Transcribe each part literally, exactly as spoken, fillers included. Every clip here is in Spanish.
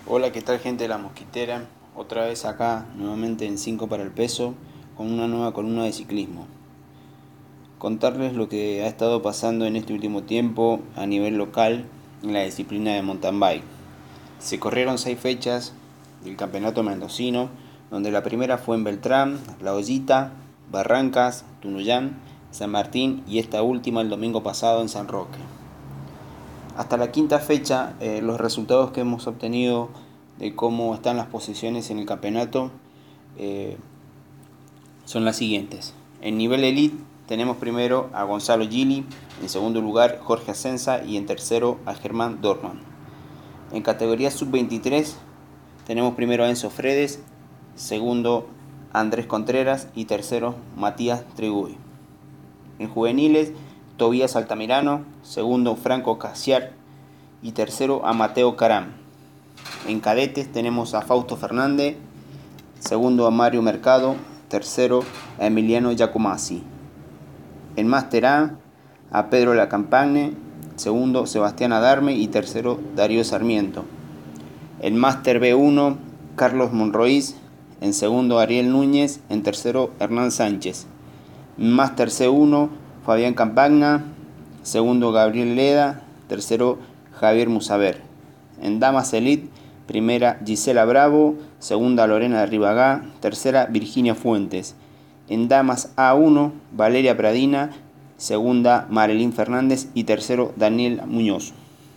Hola, ¿qué tal, gente de la Mosquitera? Otra vez acá, nuevamente en cinco para el peso, con una nueva columna de ciclismo. Contarles lo que ha estado pasando en este último tiempo a nivel local en la disciplina de mountain bike. Se corrieron seis fechas del campeonato mendocino, donde la primera fue en Beltrán, La Hoyita, Barrancas, Tunuyán, San Martín y esta última el domingo pasado en San Roque. Hasta la quinta fecha, eh, los resultados que hemos obtenido de cómo están las posiciones en el campeonato eh, son las siguientes. En nivel elite tenemos primero a Gonzalo Gili, en segundo lugar Jorge Asenza y en tercero a Germán Dorman. En categoría sub veintitrés tenemos primero a Enzo Fredes, segundo a Andrés Contreras y tercero Matías Triguy. En juveniles, Tobías Altamirano, segundo Franco Casiar y tercero a Mateo Caram. En cadetes tenemos a Fausto Fernández, segundo a Mario Mercado, tercero a Emiliano Giacomazzi. En Máster A, a Pedro Lacampagne, segundo Sebastián Adarme y tercero Darío Sarmiento. En Máster B uno, Carlos Monroiz, en segundo Ariel Núñez, en tercero Hernán Sánchez. En Máster C uno, Fabián Campagna, segundo Gabriel Leda, tercero Javier Musaber. En Damas Elite, primera Gisela Bravo, segunda Lorena de Ribagá, tercera Virginia Fuentes. En Damas A uno, Valeria Pradina, segunda Marilyn Fernández y tercero Daniel Muñoz.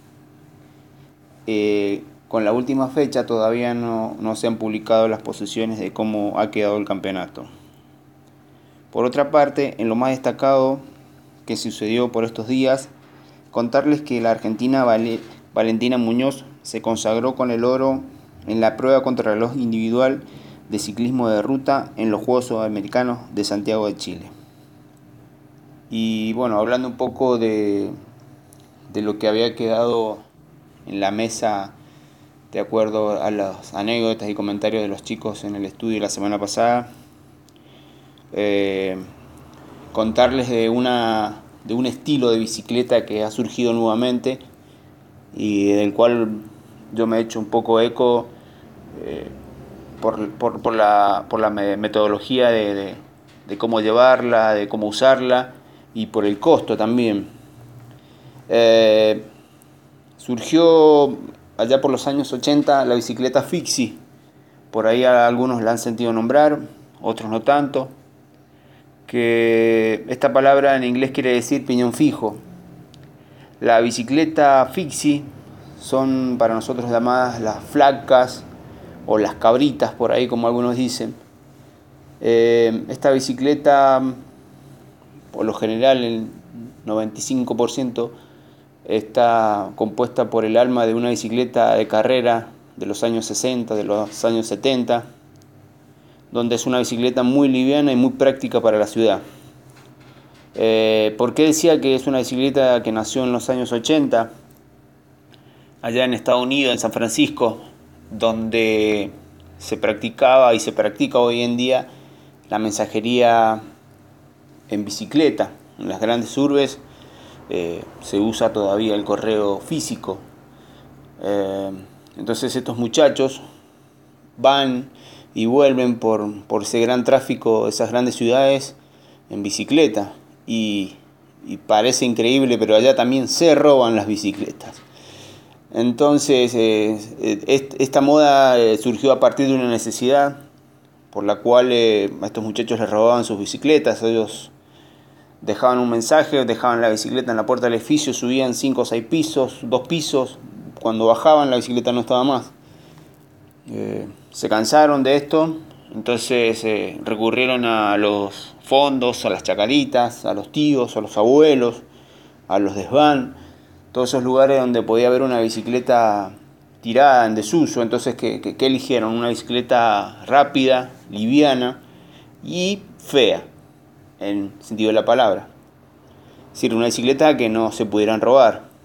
Eh, con la última fecha todavía no, no se han publicado las posiciones de cómo ha quedado el campeonato. Por otra parte, en lo más destacado que sucedió por estos días, contarles que la argentina Val- Valentina Muñoz se consagró con el oro en la prueba contrarreloj individual de ciclismo de ruta en los Juegos Sudamericanos de Santiago de Chile. Y bueno, hablando un poco de, de lo que había quedado en la mesa de acuerdo a las anécdotas y comentarios de los chicos en el estudio la semana pasada, eh, contarles de, una, de un estilo de bicicleta que ha surgido nuevamente y del cual yo me he hecho un poco eco eh, por, por, por, la, por la metodología de, de, de cómo llevarla, de cómo usarla y por el costo también. Eh, surgió allá por los años ochenta la bicicleta Fixie. Por ahí algunos la han sentido nombrar, otros no tanto. Que esta palabra en inglés quiere decir piñón fijo. La bicicleta Fixie son para nosotros llamadas las flacas o las cabritas, por ahí como algunos dicen. Eh, esta bicicleta, por lo general, el noventa y cinco por ciento está compuesta por el alma de una bicicleta de carrera de los años sesenta, de los años setenta, donde es una bicicleta muy liviana y muy práctica para la ciudad. Eh, ¿Por qué decía que es una bicicleta que nació en los años ochenta? Allá en Estados Unidos, en San Francisco, donde se practicaba y se practica hoy en día la mensajería en bicicleta. En las grandes urbes eh, se usa todavía el correo físico. Eh, entonces estos muchachos van y vuelven por, por ese gran tráfico de esas grandes ciudades en bicicleta. Y, y parece increíble, pero allá también se roban las bicicletas. Entonces, eh, esta moda eh, surgió a partir de una necesidad por la cual eh, a estos muchachos les robaban sus bicicletas. Ellos dejaban un mensaje, dejaban la bicicleta en la puerta del edificio, subían cinco o seis pisos, dos pisos. Cuando bajaban, la bicicleta no estaba más. Eh, se cansaron de esto, entonces eh, recurrieron a los fondos, a las chacaritas, a los tíos, a los abuelos, a los desván, todos esos lugares donde podía haber una bicicleta tirada en desuso. Entonces, ¿qué, qué, qué eligieron? Una bicicleta rápida, liviana y fea, en sentido de la palabra. Es decir, una bicicleta que no se pudieran robar.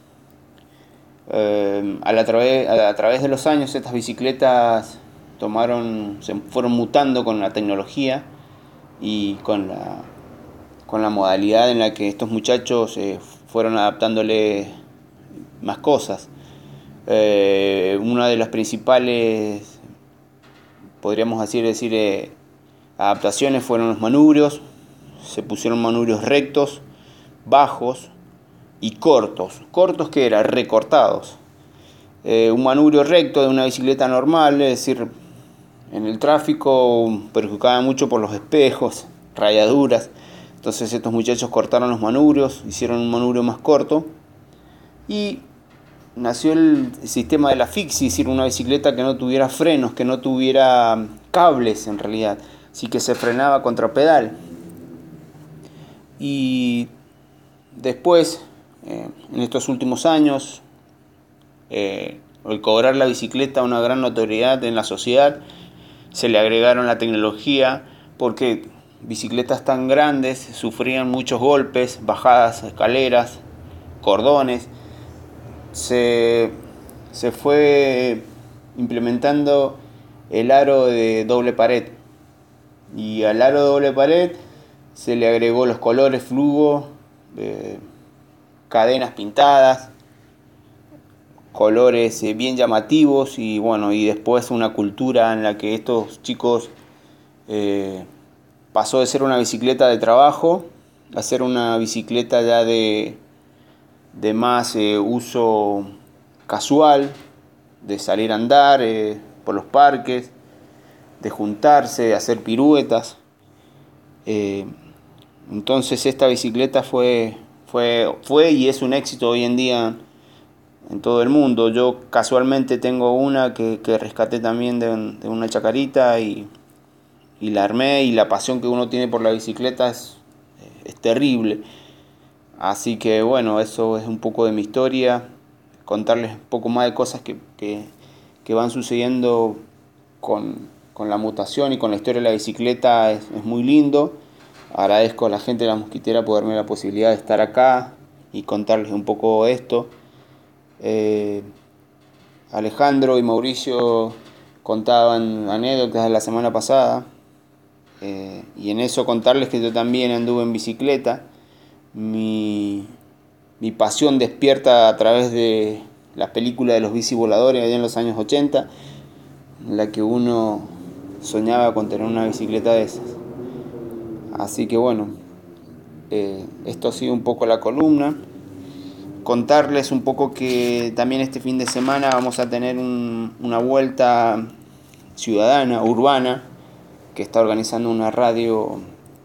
Eh, a, la través, a través de los años estas bicicletas tomaron, se fueron mutando con la tecnología y con la, con la modalidad en la que estos muchachos eh, fueron adaptándole más cosas. Eh, una de las principales, podríamos así decir, eh, adaptaciones fueron los manubrios. Se pusieron manubrios rectos, bajos y cortos. ¿Cortos que era? Recortados. Eh, un manubrio recto de una bicicleta normal, es decir, en el tráfico perjudicaba mucho por los espejos, rayaduras. Entonces estos muchachos cortaron los manubrios, hicieron un manubrio más corto y nació el sistema de la fixie, es decir, una bicicleta que no tuviera frenos, que no tuviera cables en realidad, así que se frenaba contra pedal. Y después, eh, en estos últimos años, eh, al cobrar la bicicleta una gran notoriedad en la sociedad, se le agregaron la tecnología porque bicicletas tan grandes sufrían muchos golpes, bajadas, escaleras, cordones. Se, se fue implementando el aro de doble pared y al aro de doble pared se le agregó los colores fluo, eh, cadenas pintadas, colores eh, bien llamativos y bueno, y después una cultura en la que estos chicos eh, pasó de ser una bicicleta de trabajo a ser una bicicleta ya de, de más eh, uso casual, de salir a andar eh, por los parques, de juntarse, de hacer piruetas. Eh, entonces esta bicicleta fue, fue, fue y es un éxito hoy en día en todo el mundo. Yo casualmente tengo una que, que rescaté también de, de una chacarita y, y la armé, y la pasión que uno tiene por la bicicleta es, es terrible. Así que bueno, eso es un poco de mi historia, contarles un poco más de cosas que, que, que van sucediendo con, con la mutación y con la historia de la bicicleta. Es, es muy lindo. Agradezco a la gente de La Mosquitera por darme la posibilidad de estar acá y contarles un poco esto. Eh, Alejandro y Mauricio contaban anécdotas de la semana pasada, eh, y en eso contarles que yo también anduve en bicicleta. Mi, mi pasión despierta a través de las películas de los bicivoladores allá en los años ochenta, en la que uno soñaba con tener una bicicleta de esas. Así que bueno, eh, esto ha sido un poco la columna. Contarles un poco que también este fin de semana vamos a tener un, una vuelta ciudadana, urbana, que está organizando una radio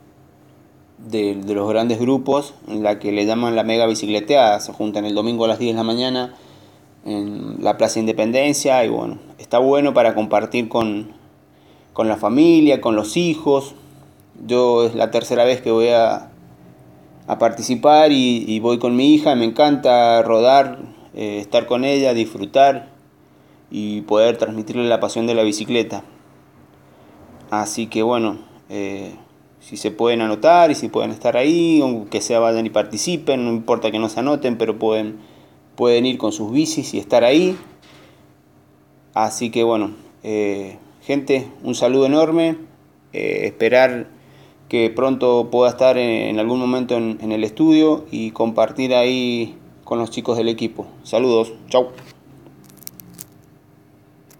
de, de los grandes grupos, en la que le llaman la mega bicicleteada. Se juntan el domingo a las diez de la mañana en la Plaza Independencia y bueno, está bueno para compartir con, con la familia, con los hijos. Yo es la tercera vez que voy a a participar y, y voy con mi hija. Me encanta rodar, eh, estar con ella, disfrutar y poder transmitirle la pasión de la bicicleta. Así que bueno, eh, si se pueden anotar y si pueden estar ahí, aunque sea vayan y participen, no importa que no se anoten, pero pueden, pueden ir con sus bicis y estar ahí. Así que bueno, eh, gente, un saludo enorme, eh, esperar que pronto pueda estar en algún momento en, en el estudio y compartir ahí con los chicos del equipo. Saludos, chau.